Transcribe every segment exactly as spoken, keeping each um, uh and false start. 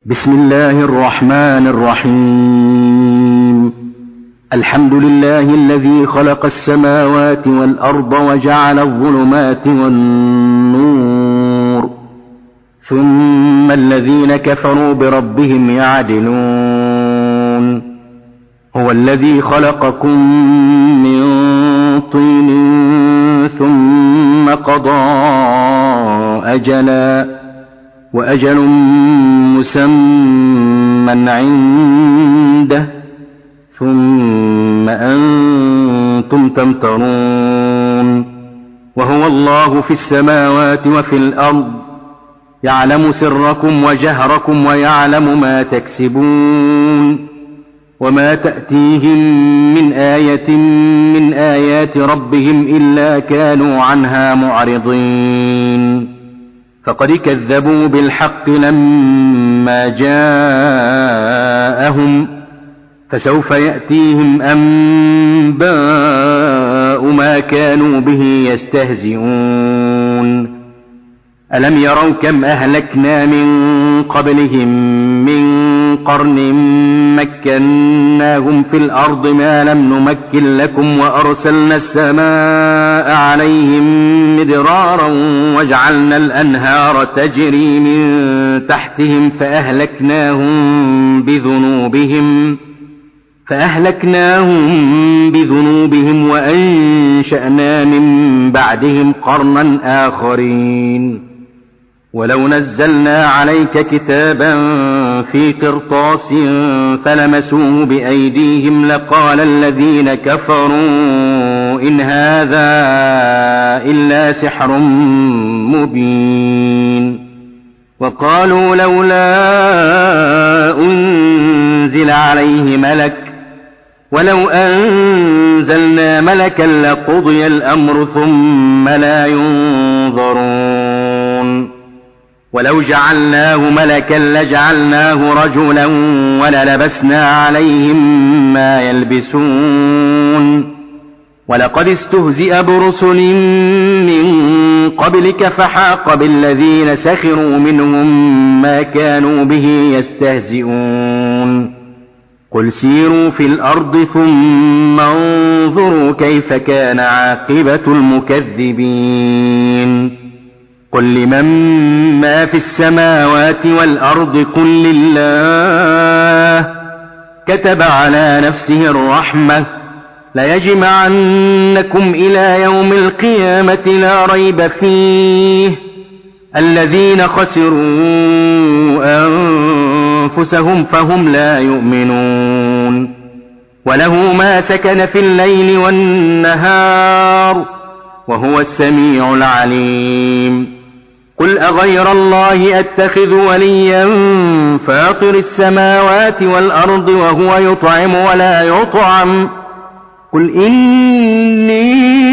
بسم الله الرحمن الرحيم. الحمد لله الذي خلق السماوات والأرض وجعل الظلمات والنور، ثم الذين كفروا بربهم يعدلون. هو الذي خلقكم من طين ثم قضى أجلا وأجل مسمى عنده ثم أنتم تمترون. وهو الله في السماوات وفي الأرض، يعلم سركم وجهركم ويعلم ما تكسبون. وما تأتيهم من آية من آيات ربهم إلا كانوا عنها معرضين. فقد كذبوا بالحق لما جاءهم، فسوف يأتيهم أنباء ما كانوا به يستهزئون. ألم يروا كم أهلكنا من قبلهم من قرن مكناهم في الأرض ما لم نمكن لكم، وأرسلنا السماء عليهم مدرارا وجعلنا الأنهار تجري من تحتهم فأهلكناهم بذنوبهم فأهلكناهم بذنوبهم وأنشأنا من بعدهم قرنا آخرين. ولو نزلنا عليك كتابا في قرطاس فلمسوه بأيديهم لقال الذين كفروا إن هذا إلا سحر مبين. وقالوا لولا أنزل عليه ملك، ولو أنزلنا ملكا لقضي الأمر ثم لا ينظرون. ولو جعلناه ملكا لجعلناه رجلا وللبسنا عليهم ما يلبسون. ولقد استهزئ برسل من قبلك فحاق بالذين سخروا منهم ما كانوا به يستهزئون. قل سيروا في الأرض ثم انظروا كيف كان عاقبة المكذبين. قل لمن ما في السماوات والأرض قل لله كتب على نفسه الرحمة ليجمعنكم إلى يوم القيامة لا ريب فيه. الذين خسروا أنفسهم فهم لا يؤمنون. وله ما سكن في الليل والنهار وهو السميع العليم. قل أغير الله أتخذ وليا فاطر السماوات والأرض وهو يطعم ولا يطعم. قل إني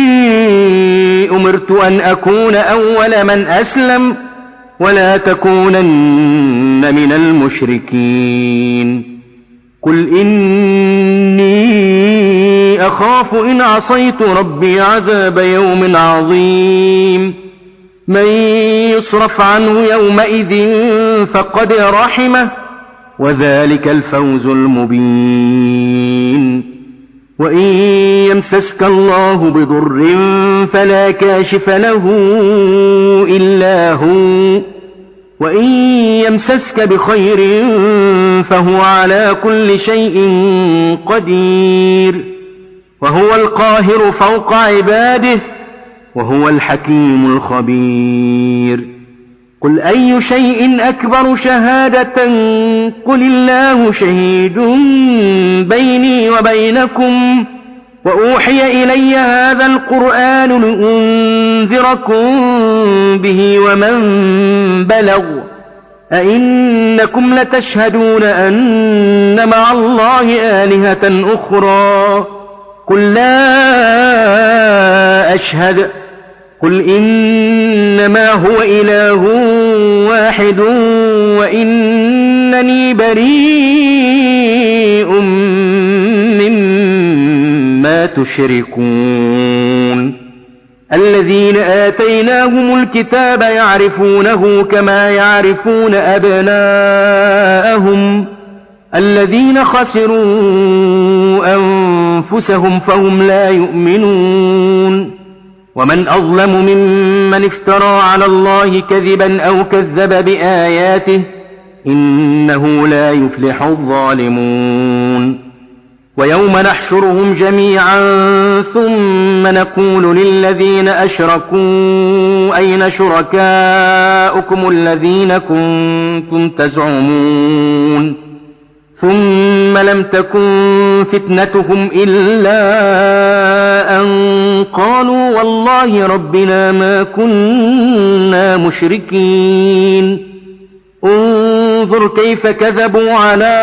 أمرت أن أكون أول من أسلم ولا تكونن من المشركين. قل إني أخاف إن عصيت ربي عذاب يوم عظيم. من يصرف عنه يومئذ فقد رحمه وذلك الفوز المبين. وإن يمسسك الله بضر فلا كاشف له إلا هو، وإن يمسسك بخير فهو على كل شيء قدير. وهو القاهر فوق عباده وهو الحكيم الخبير. قل أي شيء أكبر شهادة قل الله شهيد بيني وبينكم وأوحي إلي هذا القرآن لأنذركم به ومن بلغ. أئنكم لتشهدون أن مع الله آلهة أخرى قل لا أشهد. قل إنما هو إله واحد وإنني بريء مما تشركون. الذين آتيناهم الكتاب يعرفونه كما يعرفون أبناءهم هم الذين خسروا أنفسهم فهم لا يؤمنون ومن أظلم ممن افترى على الله كذبا أو كذب بآياته إنه لا يفلح الظالمون ويوم نحشرهم جميعا ثم نقول للذين أشركوا أين شركاؤكم الذين كنتم تزعمون ثم لم تكن فتنتهم إلا أن قالوا والله ربنا ما كنا مشركين انظر كيف كذبوا على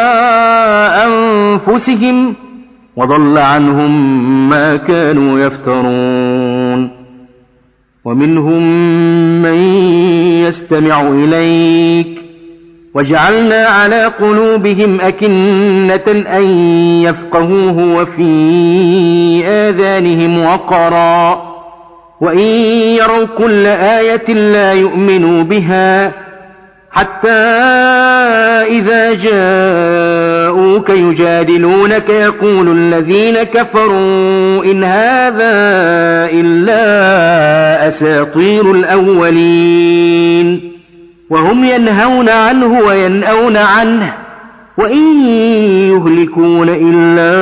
أنفسهم وضل عنهم ما كانوا يفترون ومنهم من يستمع إليك وجعلنا على قلوبهم أكنة أن يفقهوه وفي آذانهم وقرا وإن يروا كل آية لا يؤمنوا بها حتى إذا جاءوك يجادلونك يقول الذين كفروا إن هذا إلا أساطير الأولين وهم ينهون عنه وينأون عنه وإن يهلكون إلا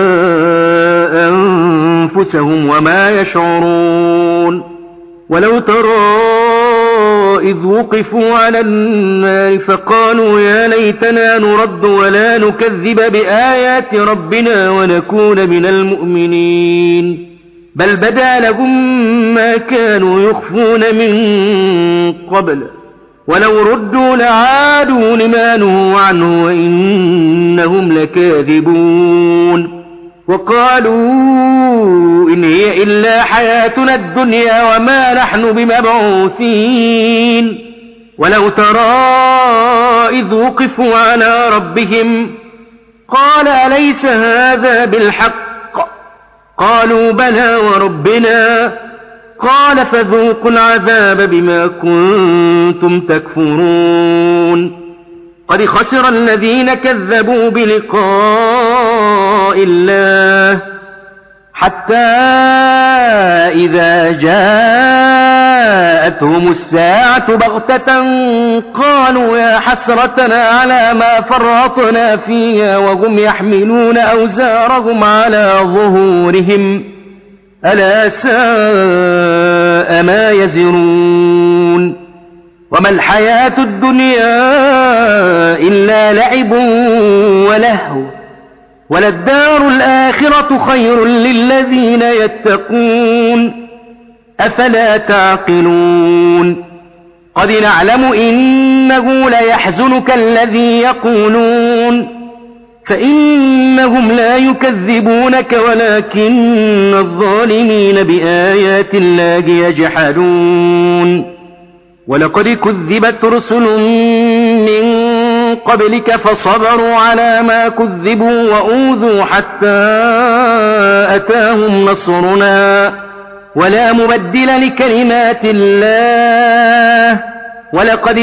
أنفسهم وما يشعرون ولو ترى إذ وقفوا على النار فقالوا يا ليتنا نرد ولا نكذب بآيات ربنا ونكون من المؤمنين بل بدا لهم ما كانوا يخفون من قبل ولو ردوا لعادوا لما نهوا عنه وإنهم لكاذبون وقالوا إن هي إلا حياتنا الدنيا وما نحن بمبعوثين ولو ترى إذ وقفوا على ربهم قال أليس هذا بالحق قالوا بلى وربنا قال فذوقوا العذاب بما كنتم تكفرون قد خسر الذين كذبوا بلقاء الله حتى إذا جاءتهم الساعة بغتة قالوا يا حسرتنا على ما فرطنا فيها وهم يحملون أوزارهم على ظهورهم ألا ساء ما يزرون وما الحياة الدنيا إلا لعب ولهو وللدار الآخرة خير للذين يتقون أفلا تعقلون قد نعلم إنه ليحزنك الذي يقولون فإنهم لا يكذبونك ولكن الظالمين بآيات الله يجحدون ولقد كذبت رسل من قبلك فصبروا على ما كذبوا وأوذوا حتى أتاهم نصرنا ولا مبدل لكلمات الله ولقد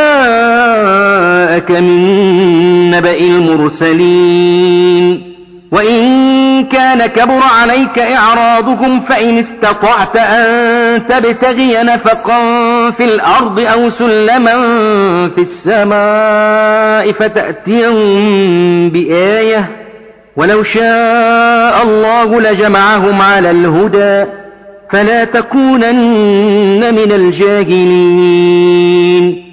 جاءك من نبأ المرسلين وإن كان كبر عليك إعراضهم فإن استطعت أن تبتغي نفقا في الأرض أو سلما في السماء فتأتيهم بآية ولو شاء الله لجمعهم على الهدى فلا تكونن من الجاهلين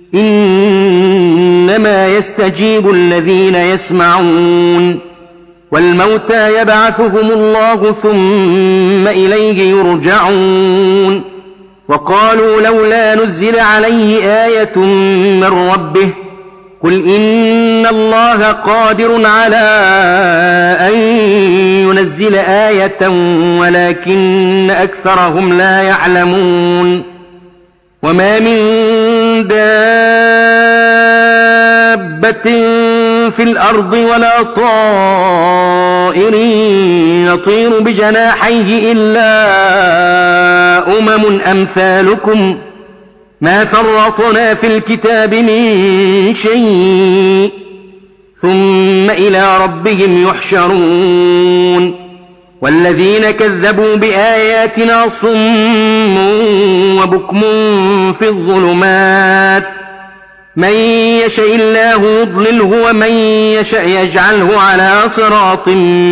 إنما يستجيب الذين يسمعون والموتى يبعثهم الله ثم إليه يرجعون وقالوا لولا نزل عليه آية من ربه قل إن الله قادر على أن ينزل آية ولكن أكثرهم لا يعلمون وما من دابة في الأرض ولا طائر يطير بجناحيه إلا أمم أمثالكم ما فرطنا في الكتاب من شيء ثم إلى ربهم يحشرون والذين كذبوا بآياتنا صم وبكم في الظلمات من يشاء الله يضلله ومن يشاء يجعله على صراط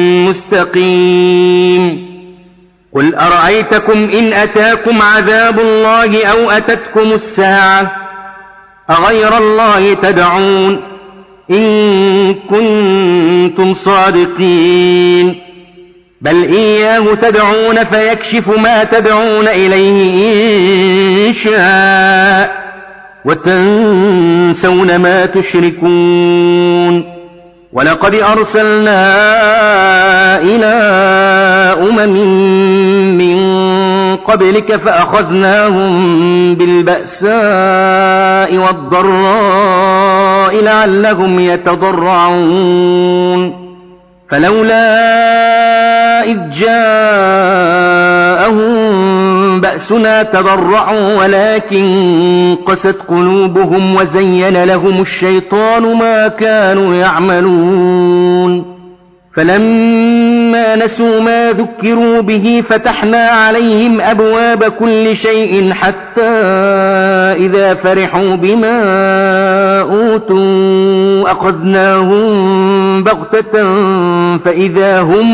مستقيم قل أرأيتكم إن أتاكم عذاب الله أو أتتكم الساعة أغير الله تدعون إن كنتم صادقين بل إياه تدعون فيكشف ما تدعون إليه إن شاء وتنسون ما تشركون ولقد أرسلنا إلى أمم من قبلك فأخذناهم بالبأساء والضراء لعلهم يتضرعون فلولا إذ جاءهم بأسنا تضرعوا ولكن قست قلوبهم وزين لهم الشيطان ما كانوا يعملون فلما نسوا ما ذكروا به فتحنا عليهم أبواب كل شيء حتى إذا فرحوا بما أوتوا أخذناهم بغتة فإذا هم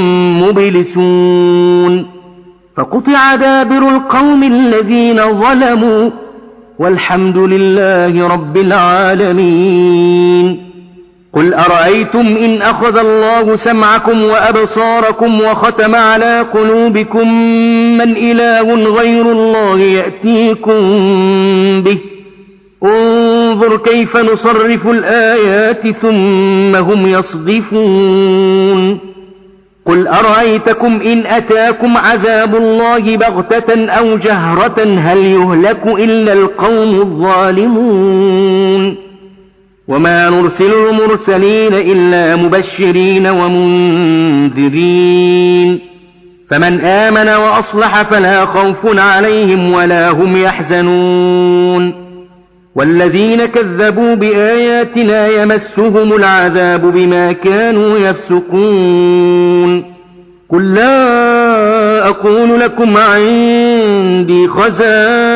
مبلسون فقطع دابر القوم الذين ظلموا والحمد لله رب العالمين قل أرأيتم إن أخذ الله سمعكم وأبصاركم وختم على قلوبكم من إله غير الله يأتيكم به انظر كيف نصرف الآيات ثم هم يصدفون قل أرأيتكم إن أتاكم عذاب الله بغتة أو جهرة هل يهلك إلا القوم الظالمون وما نرسل المرسلين إلا مبشرين ومنذرين فمن آمن وأصلح فلا خوف عليهم ولا هم يحزنون والذين كذبوا بآياتنا يمسهم العذاب بما كانوا يفسقون قل لا أقول لكم عندي خزائن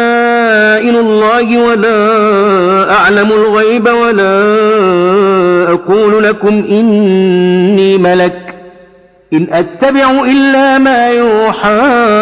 الله ولا أعلم الغيب ولا أقول لكم إني ملك إن أتبع إلا ما يوحى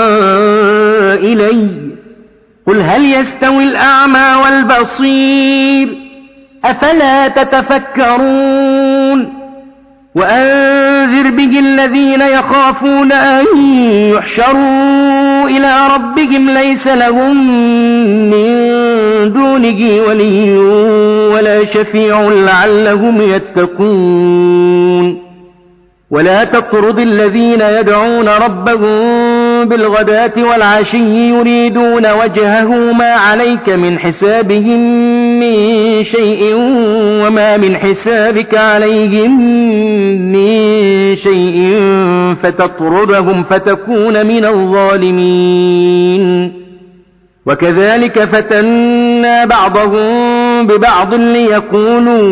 إلي قل هل يستوي الأعمى والبصير أفلا تتفكرون وأنذر به الذين يخافون أن يحشروا إلى ربهم ليس لهم من دونه ولي ولا شفيع لعلهم يتقون ولا تطرد الذين يدعون ربهم بالغداة والعشي يريدون وجهه ما عليك من حسابهم من شيء وما من حسابك عليهم من شيء فتطردهم فتكون من الظالمين وكذلك فتنا بعضهم ببعض ليقولوا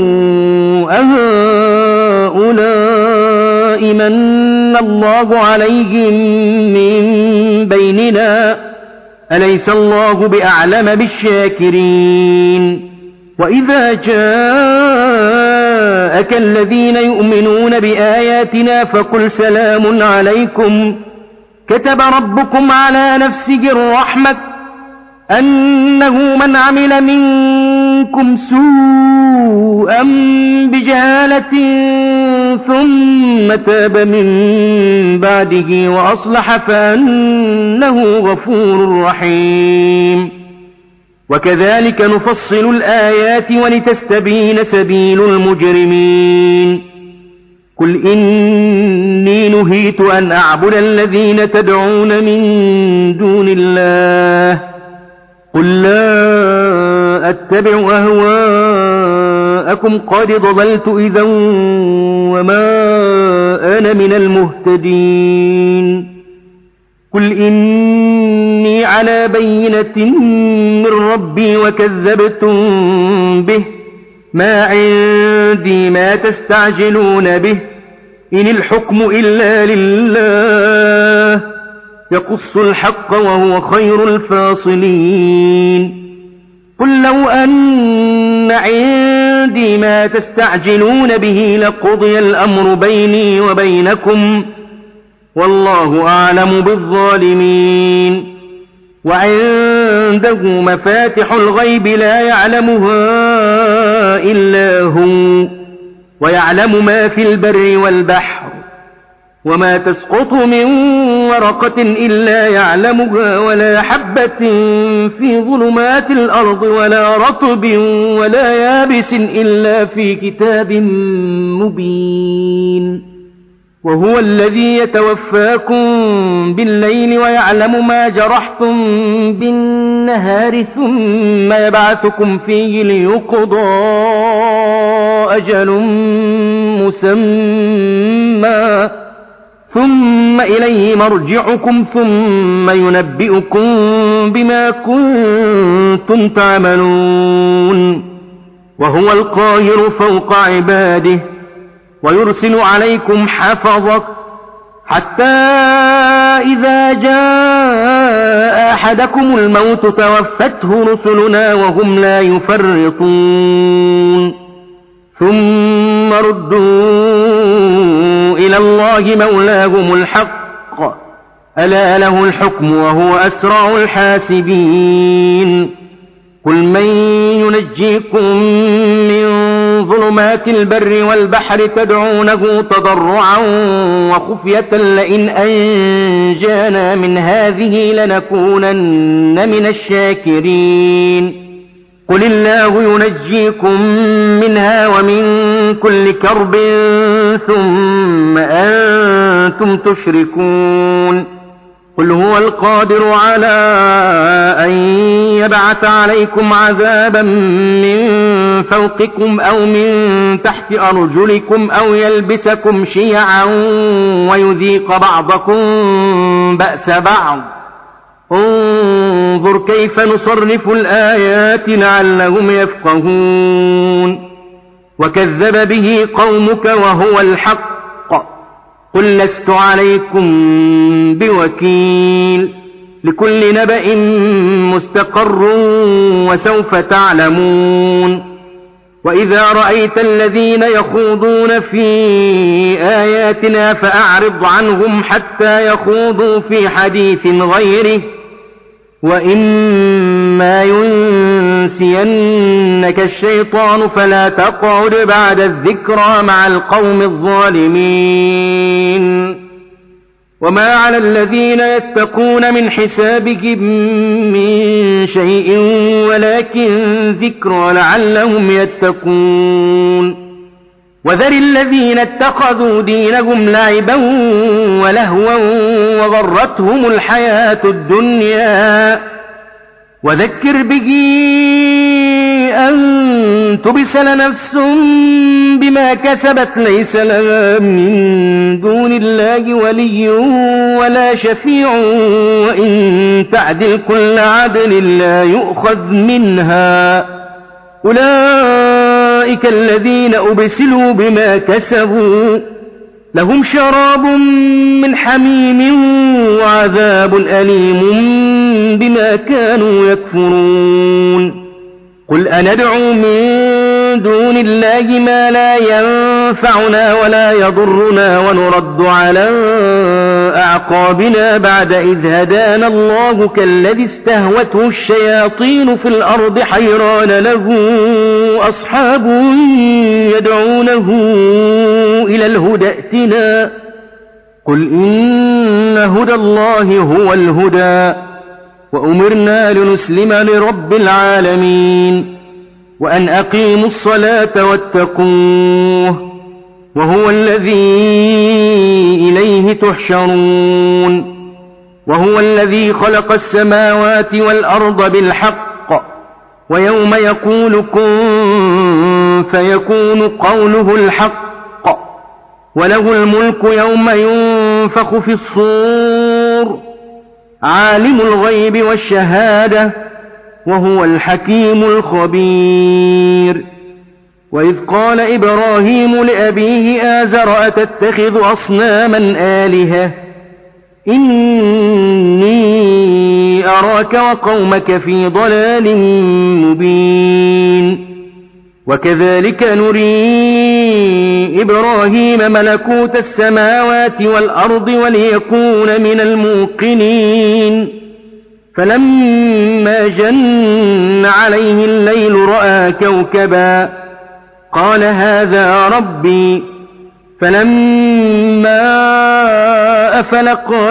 أهؤلاء من الله عليهم من بيننا أليس الله بأعلم بالشاكرين وإذا جاءك الذين يؤمنون بآياتنا فقل سلام عليكم كتب ربكم على نفسه الرحمة أنه من عمل منكم سوءا بجهالة ثم تاب من بعده وأصلح فأنه غفور رحيم وكذلك نفصل الآيات ولتستبين سبيل المجرمين قل إني نهيت أن أعبد الذين تدعون من دون الله قل لا أتبع أهواءكم قد ضللت إذا وما أنا من المهتدين قل إني على بينة من ربي وكذبتم به ما عندي ما تستعجلون به إن الحكم إلا لله يقص الحق وهو خير الفاصلين قل لو أن عندي ما تستعجلون به لقضي الأمر بيني وبينكم والله أعلم بالظالمين وعنده مفاتح الغيب لا يعلمها إلا هو ويعلم ما في البر والبحر وما تسقط من ورقة إلا يعلمها ولا حبة في ظلمات الأرض ولا رطب ولا يابس إلا في كتاب مبين وهو الذي يتوفاكم بالليل ويعلم ما جرحتم بالنهار ثم يبعثكم فيه ليقضى أجل مسمى ثم إليه مرجعكم ثم ينبئكم بما كنتم تعملون وهو القاهر فوق عباده ويرسل عليكم حفظة حتى إذا جاء أحدكم الموت توفته رسلنا وهم لا يفرطون ثم ردوا إلى الله مولاهم الحق ألا له الحكم وهو أسرع الحاسبين قل من ينجيكم من ظلمات البر والبحر تدعونه تضرعا وخفية لئن أنجانا من هذه لنكونن من الشاكرين قل الله ينجيكم منها ومن كل كرب ثم أنتم تشركون قل هو القادر على أن يبعث عليكم عذابا من فوقكم أو من تحت أرجلكم أو يلبسكم شيعا ويذيق بعضكم بأس بعض انظر كيف نصرف الآيات لعلهم يفقهون وكذب به قومك وهو الحق قل لست عليكم بوكيل لكل نبأ مستقر وسوف تعلمون وإذا رأيت الذين يخوضون في آياتنا فأعرض عنهم حتى يخوضوا في حديث غيره وإما ينسينك الشيطان فلا تقعد بعد الذكرى مع القوم الظالمين وما على الذين يتقون من حسابهم من شيء ولكن ذكرى لعلهم يتقون وذر الذين اتخذوا دينهم لعبا ولهوا وغرتهم الحياة الدنيا وذكر به أن تبسل نفس بما كسبت ليس لها من دون الله ولي ولا شفيع وإن تعدل كل عدل لا يؤخذ منها أولئك الذين أبسلوا بما كسبوا لهم شراب من حميم وعذاب أليم بما كانوا يكفرون قل أندعو من دون الله ما لا ينفعنا ولا يضرنا ونرد على أعقابنا بعد إذ هدانا الله كالذي استهوته الشياطين في الأرض حيران له أصحاب يدعونه إلى الهدى ائتنا قل إن هدى الله هو الهدى وأمرنا لنسلم لرب العالمين وأن أقيموا الصلاة واتقوه وهو الذي إليه تحشرون وهو الذي خلق السماوات والأرض بالحق ويوم يقول كن فيكون قوله الحق وله الملك يوم ينفخ في الصور عالم الغيب والشهادة وهو الحكيم الخبير وإذ قال إبراهيم لأبيه آزر أتتخذ أصناما آلهة إني أراك وقومك في ضلال مبين وكذلك نري إبراهيم ملكوت السماوات والأرض وليكون من الموقنين فلما جن عليه الليل رأى كوكبا قال هذا ربي فلما أفل قال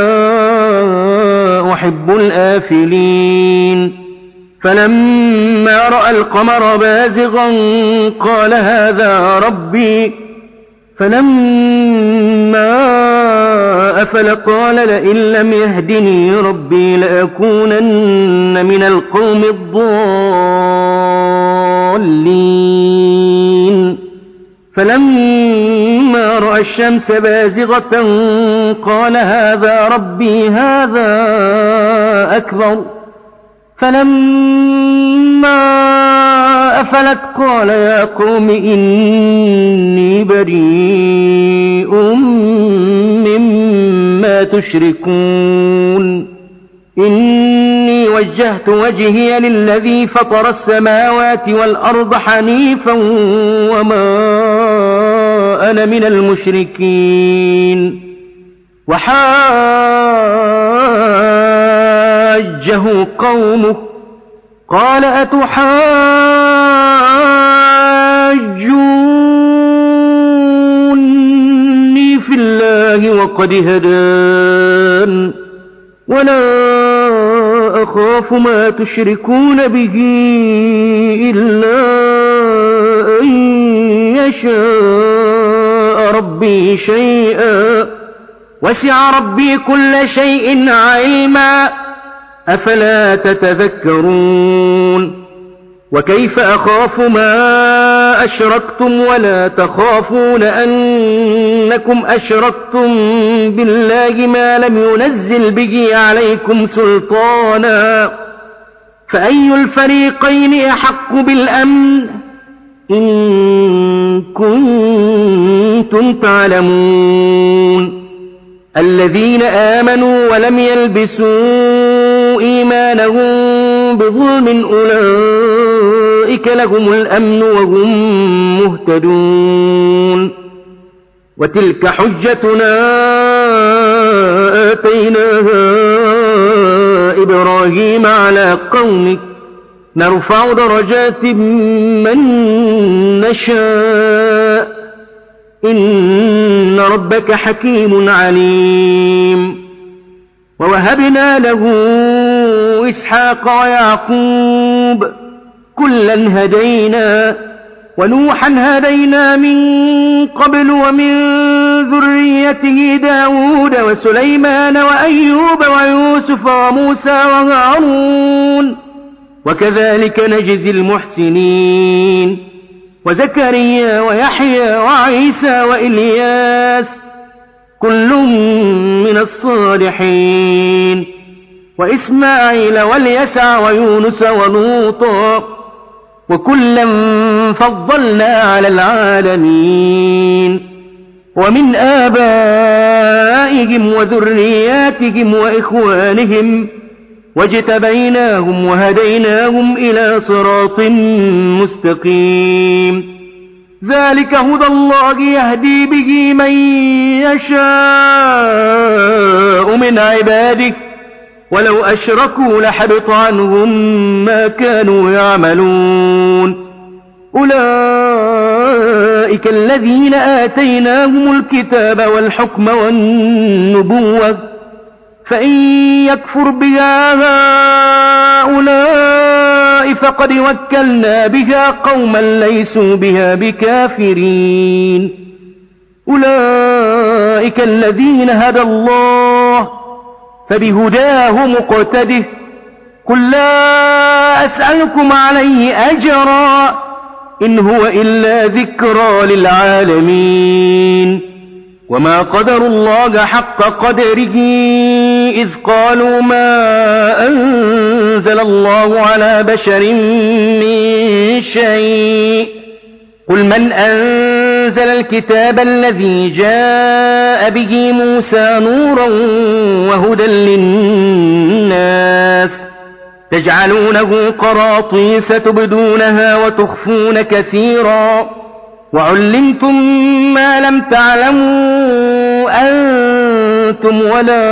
لا أحب الآفلين فلما رأى القمر بازغا قال هذا ربي فلما أفل قال لئن لم يهدني ربي لأكونن من القوم الضالين فلما رأى الشمس بازغة قال هذا ربي هذا أكبر فلما أفلت قال يا قوم إني بريء مما تشركون إني وجهت وجهي للذي فطر السماوات والأرض حنيفا وما أنا من المشركين وحاجه قومه قال أتحاجوني في الله وقد هدان ولا أخاف ما تشركون به إلا أن يشاء ربي شيئا وسع ربي كل شيء علما أفلا تتذكرون وكيف أخاف ما أشركتم ولا تخافون أنكم أشركتم بالله ما لم ينزل به عليكم سلطانا فأي الفريقين أحق بالأمن إن كنتم تعلمون الذين آمنوا ولم يلبسوا إيمانهم بظلم أولئك لهم الأمن وهم مهتدون وتلك حجتنا آتيناها إبراهيم على قومه نرفع درجات من نشاء إن ربك حكيم عليم ووهبنا له إسحاق ويعقوب كلا هدينا ونوحا هدينا من قبل ومن ذريته داود وسليمان وأيوب ويوسف وموسى وهارون وكذلك نجزي المحسنين وزكريا ويحيى وعيسى وإلياس كل من الصالحين وإسماعيل واليسع ويونس ولوطا وكلا فضلنا على العالمين ومن آبائهم وذرياتهم وإخوانهم واجتبيناهم وهديناهم إلى صراط مستقيم ذلك هدى الله يهدي به من يشاء من عباده ولو أشركوا لحبط عنهم ما كانوا يعملون أولئك الذين آتيناهم الكتاب والحكم والنبوة فإن يكفر بها هؤلاء فقد وكلنا بها قوما ليسوا بها بكافرين أولئك الذين هدى الله فبهداه مقتده قل لا أسألكم عليه أجرا إن هو إلا ذكرى للعالمين وما قدروا الله حق قدره إذ قالوا ما أنزل الله على بشر من شيء قل من أنزل الكتاب الذي جاء به موسى نورا وهدى للناس تجعلونه قراطيس تبدونها وتخفون كثيرا وعلمتم ما لم تعلموا أنتم ولا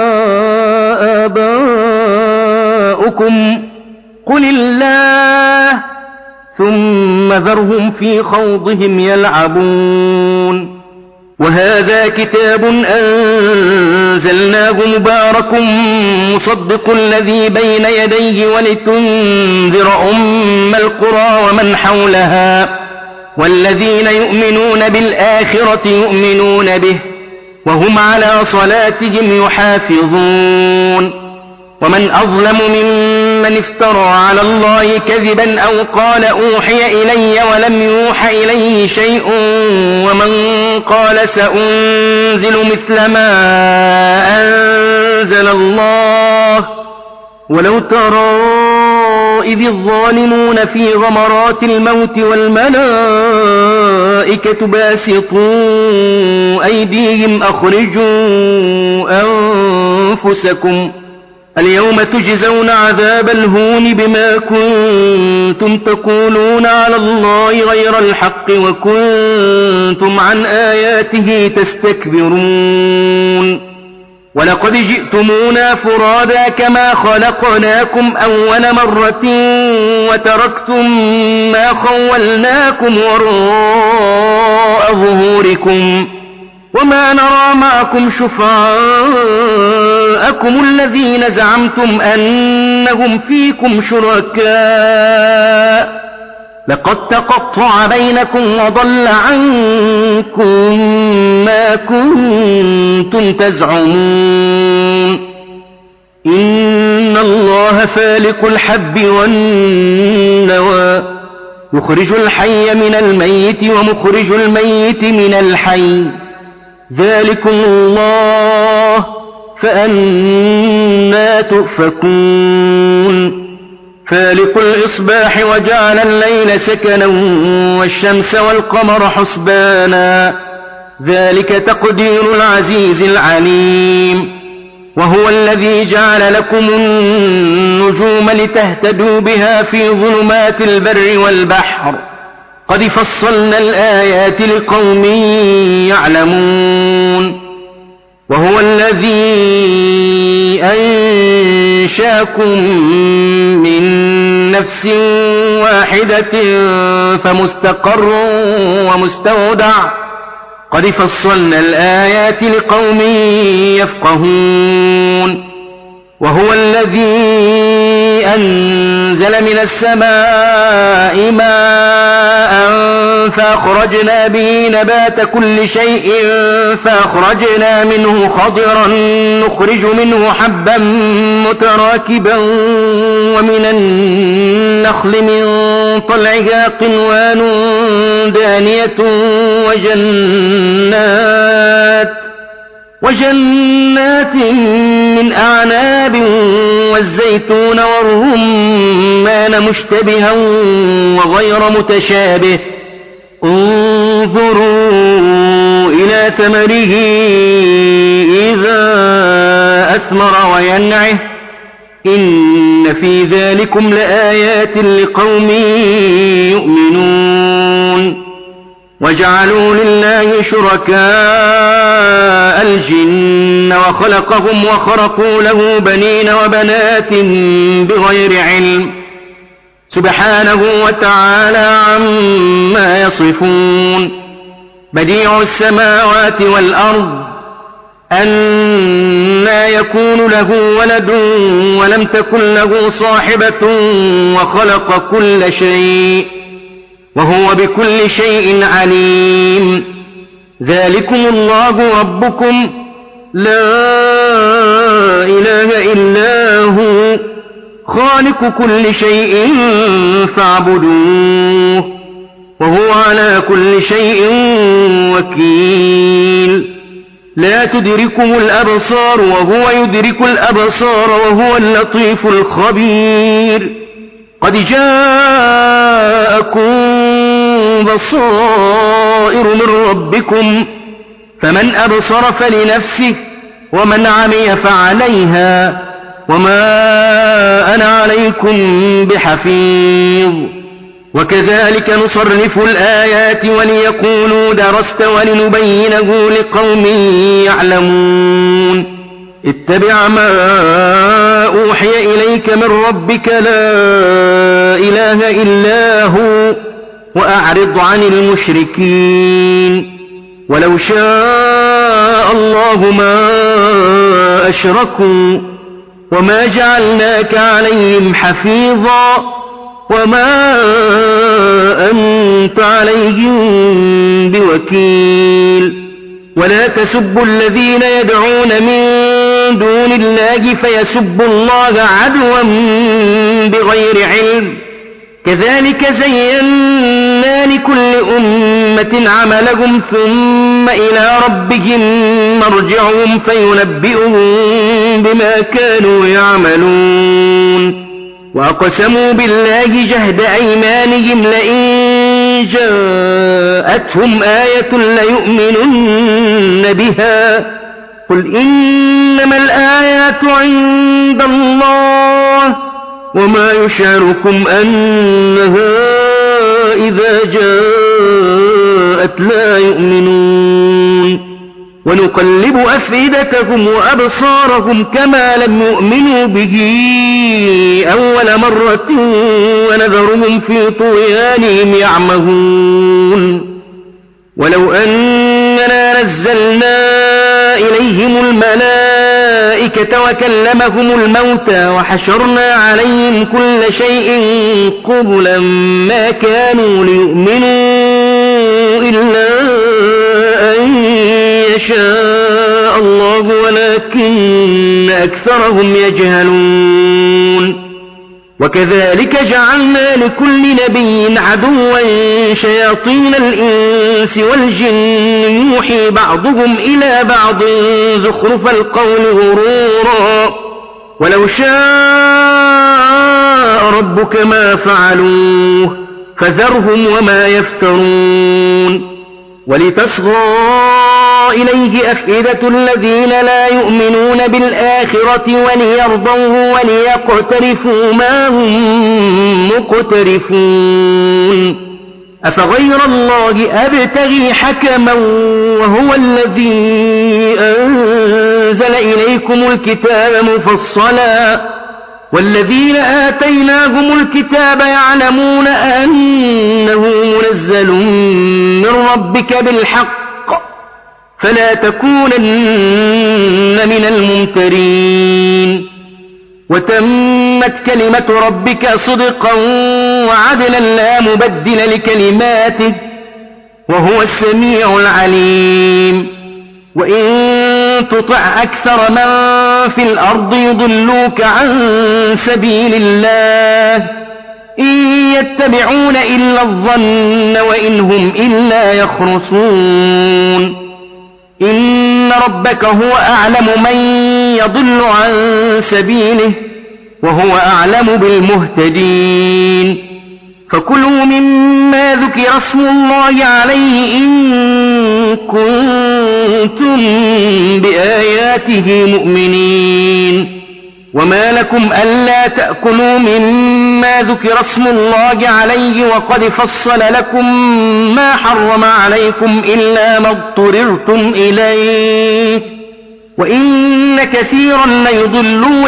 آباؤكم قل الله ثم ذرهم في خوضهم يلعبون وهذا كتاب أنزلناه مبارك مصدق الذي بين يديه ولتنذر أم القرى ومن حولها والذين يؤمنون بالآخرة يؤمنون به وهم على صلاتهم يحافظون ومن أظلم ممن افترى على الله كذبا أو قال أوحي إلي ولم يوح إليه شيء ومن قال سأنزل مثل ما أنزل الله ولو ترى إذ الظالمون في غمرات الموت والملائكة باسطوا أيديهم أخرجوا أنفسكم اليوم تجزون عذاب الهون بما كنتم تقولون على الله غير الحق وكنتم عن آياته تستكبرون ولقد جئتمونا فرادا كما خلقناكم أول مرة وتركتم ما خولناكم وراء ظهوركم وما نرى معكم شفعاءكم الذين زعمتم أنهم فيكم شركاء لقد تقطع بينكم وضل عنكم ما كنتم تزعمون إن الله فالق الحب والنوى يخرج الحي من الميت ومخرج الميت من الحي ذلكم الله فأنى تؤفكون فالق الإصباح وجعل الليل سكنا والشمس والقمر حسبانا ذلك تقدير العزيز العليم وهو الذي جعل لكم النجوم لتهتدوا بها في ظلمات البر والبحر قد فصلنا الآيات لقوم يعلمون وهو الذي أنشاكم من نفس واحدة فمستقر ومستودع قد فصلنا الآيات لقوم يفقهون وهو الذي أنزل من السماء ماء فأخرجنا به نبات كل شيء فأخرجنا منه خضرا نخرج منه حبا متراكبا ومن النخل من طلعها قنوان دانية وجنات وجنات من أعناب والزيتون والرمان مشتبها وغير متشابه انظروا إلى ثمره إذا أثمر وينعه إن في ذلكم لآيات لقوم يؤمنون وجعلوا لله شركاء الجن وخلقهم وخرقوا له بنين وبنات بغير علم سبحانه وتعالى عما يصفون بديع السماوات والأرض أنى يكون له ولد ولم تكن له صاحبة وخلق كل شيء وهو بكل شيء عليم ذلكم الله ربكم لا إله إلا هو خالق كل شيء فاعبدوه وهو على كل شيء وكيل لا تدركه الأبصار وهو يدرك الأبصار وهو اللطيف الخبير قد جاءكم بصائر من ربكم فمن أبصر فلنفسه ومن عمي فعليها وما أنا عليكم بحفيظ وكذلك نصرف الآيات وليقولوا درست ولنبينه لقوم يعلمون اتبع ما أوحي إليك من ربك لا إله إلا هو وأعرض عن المشركين ولو شاء الله ما أشركوا وما جعلناك عليهم حفيظا وما أنت عليهم بوكيل ولا تسبوا الذين يدعون من دون الله فيسبوا الله عدوا بغير علم كذلك زينا لكل أمة عملهم ثم إلى ربهم مرجعهم فينبئهم بما كانوا يعملون وأقسموا بالله جهد أيمانهم لئن جاءتهم آية ليؤمنن بها قل إنما الآيات عند الله وما يشعركم أنها إذا جاءت لا يؤمنون ونقلب أفئدتهم وأبصارهم كما لم يؤمنوا به أول مرة ونذرهم في طغيانهم يعمهون ولو أننا نزلنا إليهم الملائكة وكلمهم الموتى وحشرنا عليهم كل شيء قبلا ما كانوا ليؤمنوا إلا أن يشاء الله ولكن أكثرهم يجهلون وكذلك جعلنا لكل نبي عدوا شياطين الإنس والجن يوحي بعضهم إلى بعض زخرف القول غرورا ولو شاء ربك ما فعلوه فذرهم وما يفترون ولتصغى إليه أفئدة الذين لا يؤمنون بالآخرة وليرضوه وليقترفوا ما هم مقترفون أفغير الله أبتغي حكما وهو الذي أنزل إليكم الكتاب مفصلا والذين آتيناهم الكتاب يعلمون أنه منزل من ربك بالحق فلا تكونن من الممترين وتمت كلمة ربك صدقا وعدلا لا مبدل لكلماته وهو السميع العليم وإن تطع أكثر من في الأرض يضلوك عن سبيل الله إن يتبعون إلا الظن وإن هم إلا يخرصون إن ربك هو أعلم من يضل عن سبيله وهو أعلم بالمهتدين فكلوا مما ذكر اسم الله عليه إن كنتم بآياته مؤمنين وما لكم ألا تأكلوا مما ذكر اسم الله عليه وقد فصل لكم ما حرم عليكم إلا ما اضطررتم إليه وإن كثيرا ليضلون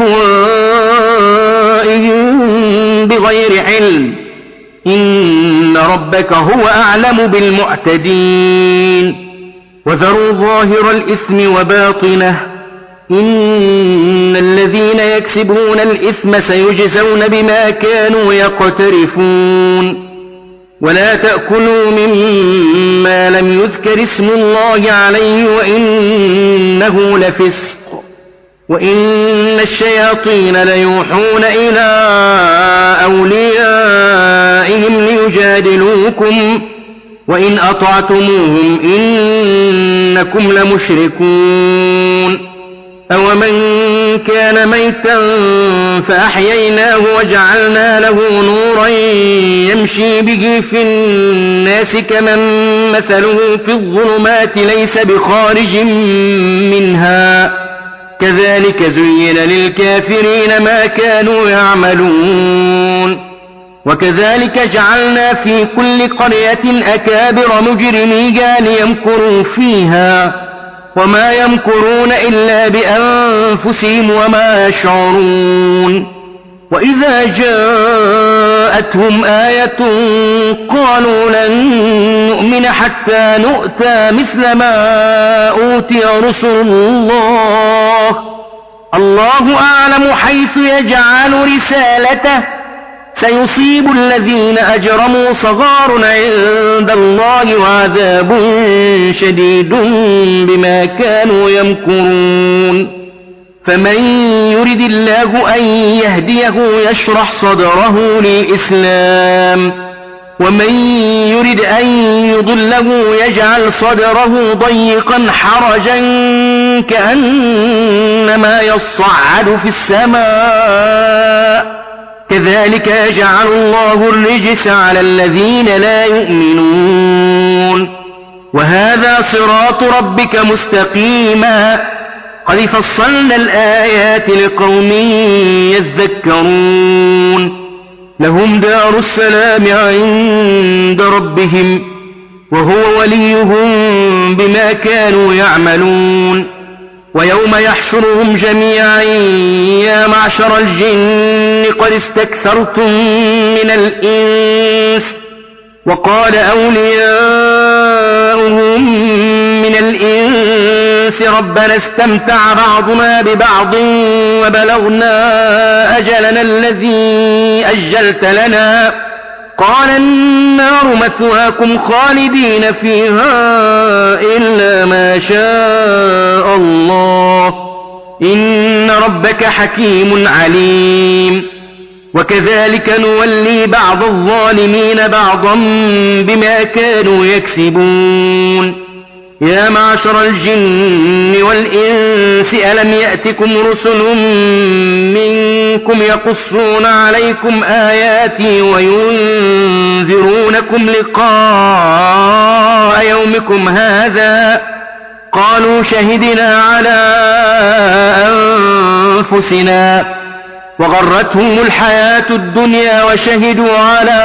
بأهوائهم بغير علم إن ربك هو أعلم بالمعتدين وذروا ظاهر الإثم وباطنه إن الذين يكسبون الإثم سيجزون بما كانوا يقترفون ولا تأكلوا مما لم يذكر اسم الله عليه وإنه لفسق وإن الشياطين ليوحون إلى أوليائهم ليجادلوكم وإن أطعتموهم إنكم لمشركون أومن كان ميتا فأحييناه وجعلنا له نورا يمشي به في الناس كمن مثله في الظلمات ليس بخارج منها كذلك زين للكافرين ما كانوا يعملون وكذلك جعلنا في كل قرية أكابر مجرميها ليمكروا فيها وما يمكرون إلا بأنفسهم وما يشعرون وإذا جاءتهم آية قالوا لن نؤمن حتى نؤتى مثل ما أوتي رسل الله الله أعلم حيث يجعل رسالته سيصيب الذين أجرموا صغار عند الله وعذاب شديد بما كانوا يمكرون فمن يرد الله أن يهديه يشرح صدره للإسلام ومن يرد أن يضله يجعل صدره ضيقا حرجا كأنما يصعد في السماء كذلك يجعل الله الرجس على الذين لا يؤمنون وهذا صراط ربك مستقيما قد فصلنا الآيات لقوم يذكرون لهم دار السلام عند ربهم وهو وليهم بما كانوا يعملون ويوم يحشرهم جميعا يا معشر الجن قد استكثرتم من الإنس وقال أولياؤهم من الإنس ربنا استمتع بعضنا ببعض وبلغنا أجلنا الذي أجلت لنا قال النار مثواكم خالدين فيها إلا ما شاء الله إن ربك حكيم عليم وكذلك نولي بعض الظالمين بعضا بما كانوا يكسبون يا معشر الجن والإنس ألم يأتكم رسل منكم يقصون عليكم آياتي وينذرونكم لقاء يومكم هذا قالوا شهدنا على أنفسنا وغرتهم الحياة الدنيا وشهدوا على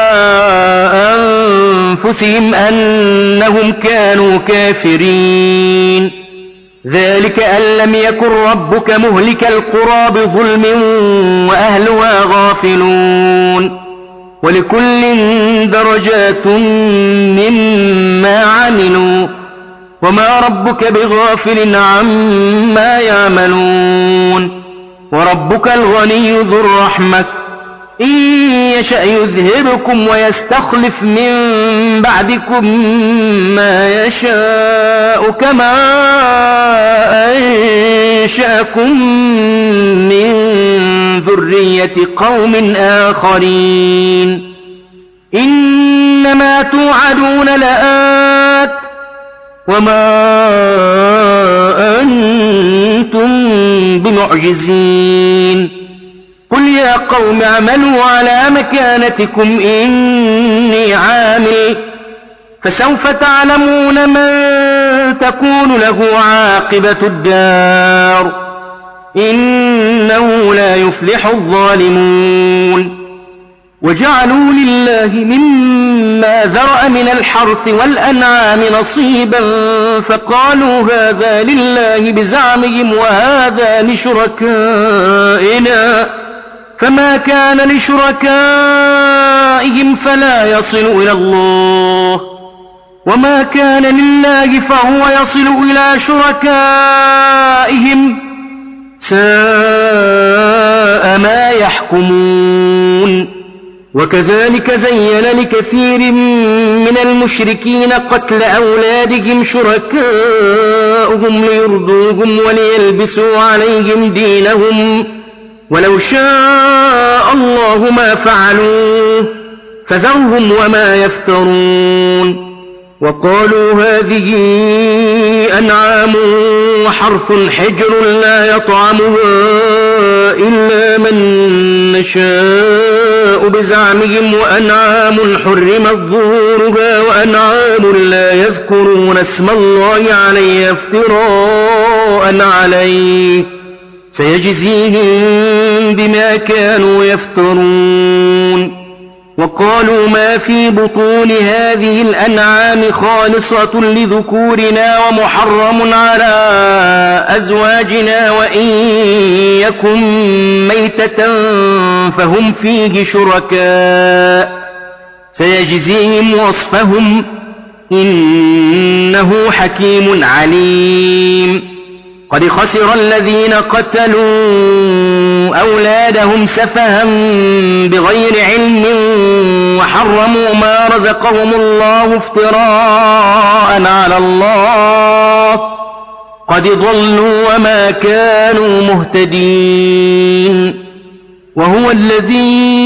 أنفسهم أنهم كانوا كافرين ذلك أن لم يكن ربك مهلك القرى بظلم وأهلها غافلون ولكل درجات مما عملوا وما ربك بغافل عما يعملون وربك الغني ذو الرحمة إن يشأ يذهبكم ويستخلف من بعدكم ما يشاء كما أنشأكم من ذرية قوم آخرين إنما توعدون لآت وما أنتم بمعجزين قل يا قوم اعملوا على مكانتكم إني عامل فسوف تعلمون من تكون له عاقبة الدار إنه لا يفلح الظالمون وجعلوا لله مما ذرأ من الحرث والأنعام نصيبا فقالوا هذا لله بزعمهم وهذا لشركائنا فما كان لشركائهم فلا يصل إلى الله وما كان لله فهو يصل إلى شركائهم ساء ما يحكمون وكذلك زين لكثير من المشركين قتل أولادهم شركاؤهم ليرضوهم وليلبسوا عليهم دينهم ولو شاء الله ما فعلوه فذرهم وما يفترون وقالوا هذه أنعام وحرث حجر لا يطعمها إلا من نشاء بزعمهم وأنعام حرمت ظهورها وأنعام لا يذكرون اسم الله عليه افتراء عليه سيجزيهم بما كانوا يفترون. وقالوا ما في بطون هذه الأنعام خالصة لذكورنا ومحرم على أزواجنا وإن يكن ميتة فهم فيه شركاء سيجزيهم وصفهم إنه حكيم عليم. قد خسر الذين قتلوا أولادهم سفها بغير علم وحرموا ما رزقهم الله افتراء على الله قد ضلوا وما كانوا مهتدين. وهو الذي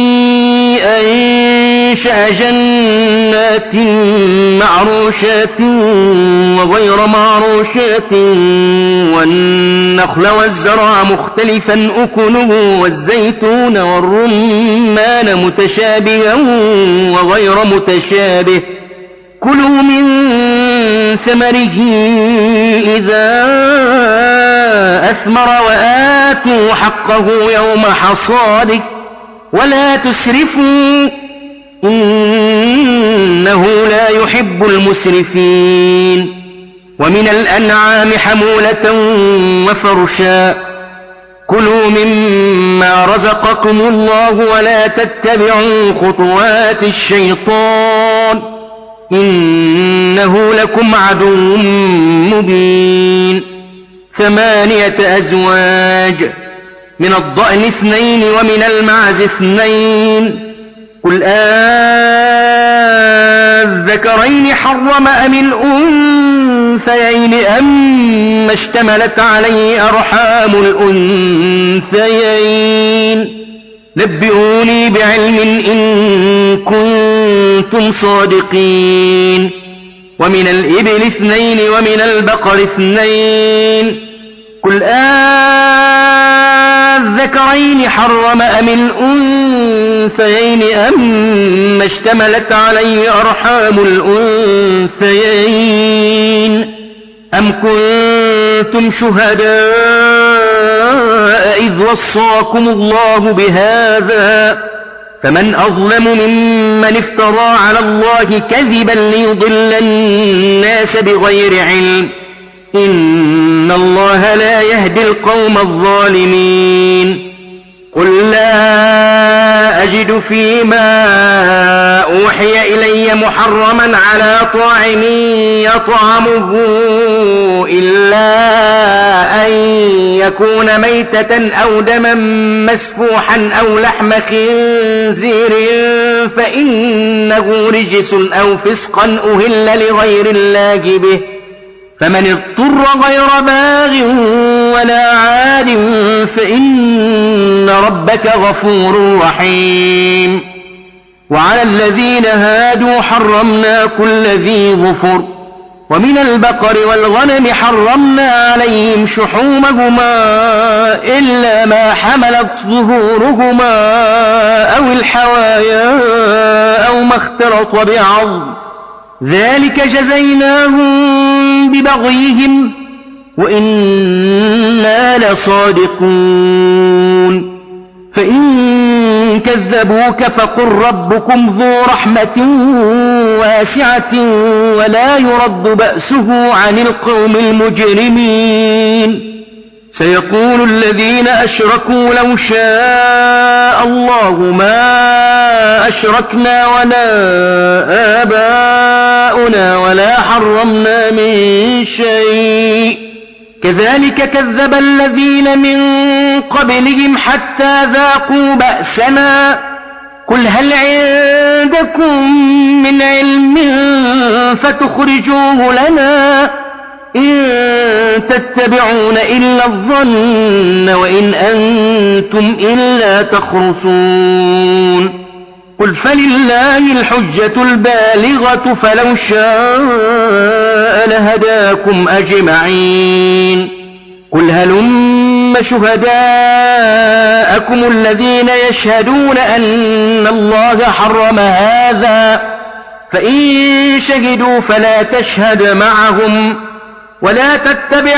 أنشأ جنات معروشات وغير معروشات والنخل والزرع مختلفا أكله والزيتون والرمان متشابها وغير متشابه كلوا من ثمره إذا أثمر وآتوا حقه يوم حصاده ولا تسرفوا إنه لا يحب المسرفين. ومن الأنعام حمولة وفرشا كلوا مما رزقكم الله ولا تتبعوا خطوات الشيطان إنه لكم عدو مبين. ثمانية أزواج من الضأن اثنين ومن المعز اثنين قل أذكرين حرم أم الأنثيين أم اشتملت عليه أرحام الأنثيين نبئوني بعلم إن كنتم صادقين. ومن الإبل اثنين ومن البقر اثنين قل أذكرين حرم أم الأنثيين أم اشتملت عليه أرحام الأنثيين أم كنتم شهداء إذ وصاكم الله بهذا فمن أظلم ممن افترى على الله كذبا ليضل الناس بغير علم إن الله لا يهدي القوم الظالمين. قل لا أجد فيما أوحي إلي محرما على طاعم يطعمه إلا أن يكون ميتة أو دما مسفوحا أو لحم خنزير فإنه رجس أو فسقا أهل لغير الله به فمن اضطر غير باغ ولا عاد فإن ربك غفور رحيم. وعلى الذين هادوا حرمنا كل ذي ظفر ومن البقر والغنم حرمنا عليهم شحومهما إلا ما حملت ظهورهما أو الحوايا أو ما اختلط بعظم ذلك جزيناهم ببغيهم وإنا لصادقون. فإن كذبوك فقل ربكم ذو رحمة واسعة ولا يرد بأسه عن القوم المجرمين. سيقول الذين أشركوا لو شاء الله ما أشركنا ولا آباؤنا ولا حرمنا من شيء كذلك كذب الذين من قبلهم حتى ذاقوا بأسنا قل هل عندكم من علم فتخرجوه لنا إن تتبعون إلا الظن وإن أنتم إلا تخرصون. قل فلله الحجة البالغة فلو شاء لهداكم أجمعين قل هلم شهداءكم الذين يشهدون أن الله حرم هذا فإن شهدوا فلا تشهد معهم ولا تتبع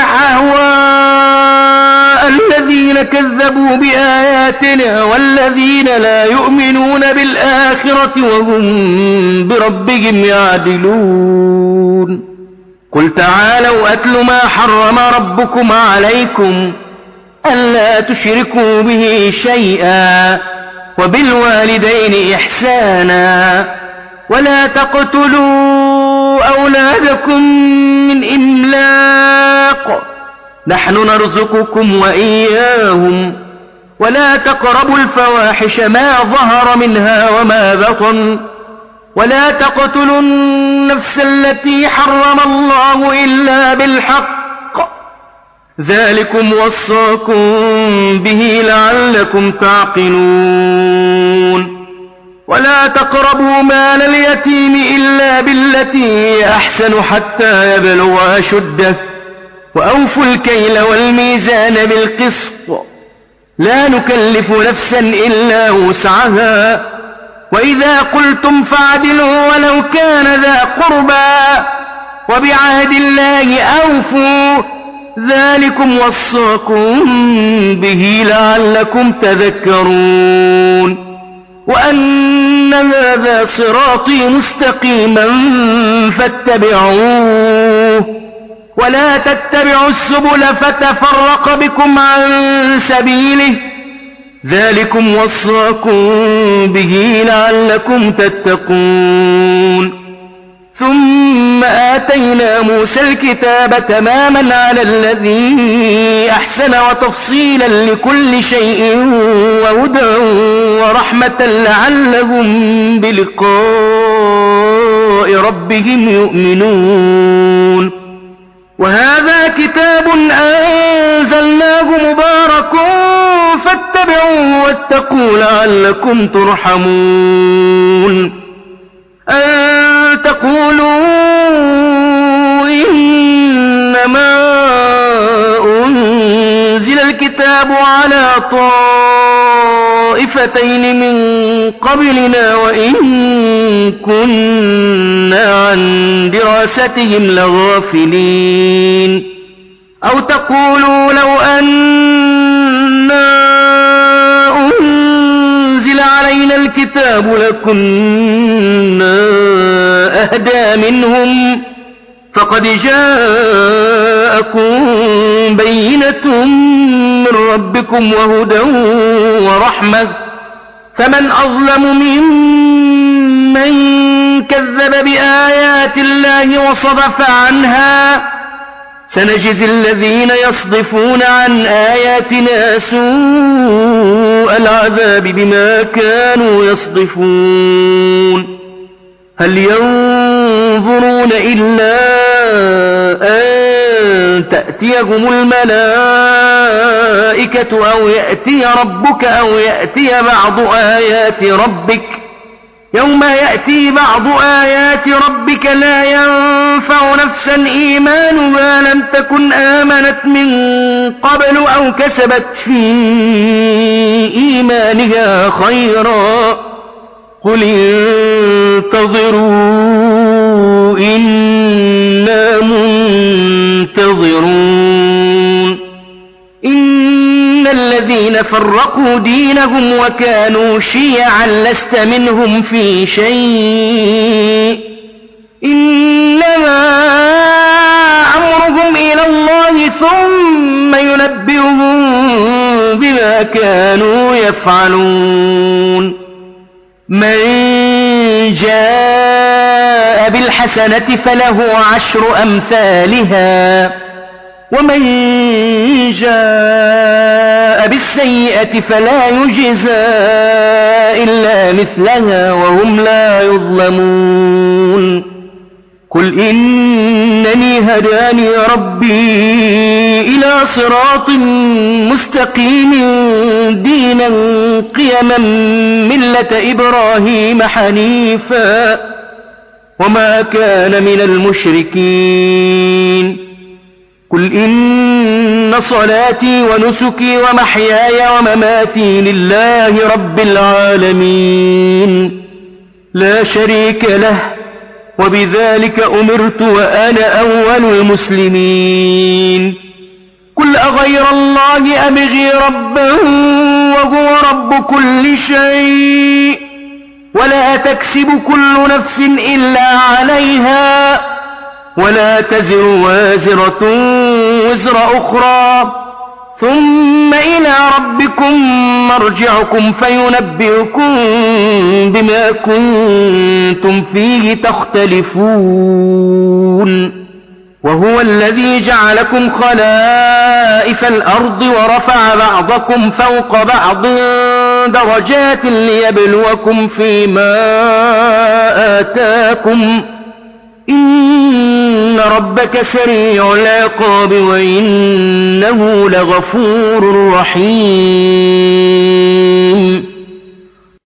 أهواء الذين كذبوا بآياتنا والذين لا يؤمنون بالآخرة وهم بربهم يعدلون قل تعالوا أتل ما حرم ربكم عليكم ألا تشركوا به شيئا وبالوالدين إحسانا ولا تقتلوا أولادكم من إملاق نحن نرزقكم وإياهم ولا تقربوا الفواحش ما ظهر منها وما بطن ولا تقتلوا النفس التي حرم الله إلا بالحق ذلكم وصاكم به لعلكم تعقلون ولا تقربوا مال اليتيم إلا بالتي هي أحسن حتى يبلغ أشده وأوفوا الكيل والميزان بالقسط لا نكلف نفسا إلا وسعها وإذا قلتم فاعدلوا ولو كان ذا قربى وبعهد الله أوفوا ذلكم وصاكم به لعلكم تذكرون وأن هذا صراطي مستقيما فاتبعوه ولا تتبعوا السبل فتفرق بكم عن سبيله ذلكم وصاكم به لعلكم تتقون ثم آتينا موسى الكتاب تماما على الذي أحسن وتفصيلا لكل شيء وهدى ورحمة لعلهم بلقاء ربهم يؤمنون وهذا كتاب أنزلناه مبارك فاتبعوه واتقوا لعلكم ترحمون أن تقولوا إنما أنزل الكتاب على طائفتين من قبلنا وإن كنا عن دراستهم لغافلين أو تقولوا لو أنا أنزل علينا الكتاب لكنا أهدى منهم فقد جاءكم بينة من ربكم وهدى ورحمة فمن أظلم ممن كذب بآيات الله وصدف عنها سنجزي الذين يصدفون عن آياتنا سوء العذاب بما كانوا يصدفون هل ينظرون إلا أن تأتيهم الملائكة أو يأتي ربك أو يأتي بعض آيات ربك يوم يأتي بعض آيات ربك لا ينفع نفسا إيمانها لم تكن آمنت من قبل أو كسبت في إيمانها خيرا قل انتظروا إنا منتظرون إن الذين فرقوا دينهم وكانوا شيعا لست منهم في شيء إنما أمرهم إلى الله ثم ينبئهم بما كانوا يفعلون من جاء بالحسنة فله عشر أمثالها ومن جاء بالسيئة فلا يجزى إلا مثلها وهم لا يظلمون قل إنني هداني ربي إلى صراط مستقيم دينا قيما ملة إبراهيم حنيفا وما كان من المشركين قل إن صلاتي ونسكي ومحياي ومماتي لله رب العالمين لا شريك له وبذلك أمرت وأنا أول المسلمين قل أغير الله أبغي ربا وهو رب كل شيء ولا تكسب كل نفس إلا عليها ولا تزر وازرة وزر أخرى ثم إلى ربكم مرجعكم فينبئكم بما كنتم فيه تختلفون وهو الذي جعلكم خلائف الأرض ورفع بعضكم فوق بعض درجات ليبلوكم فيما آتاكم إن ربك سريع العقاب وإنه لغفور رحيم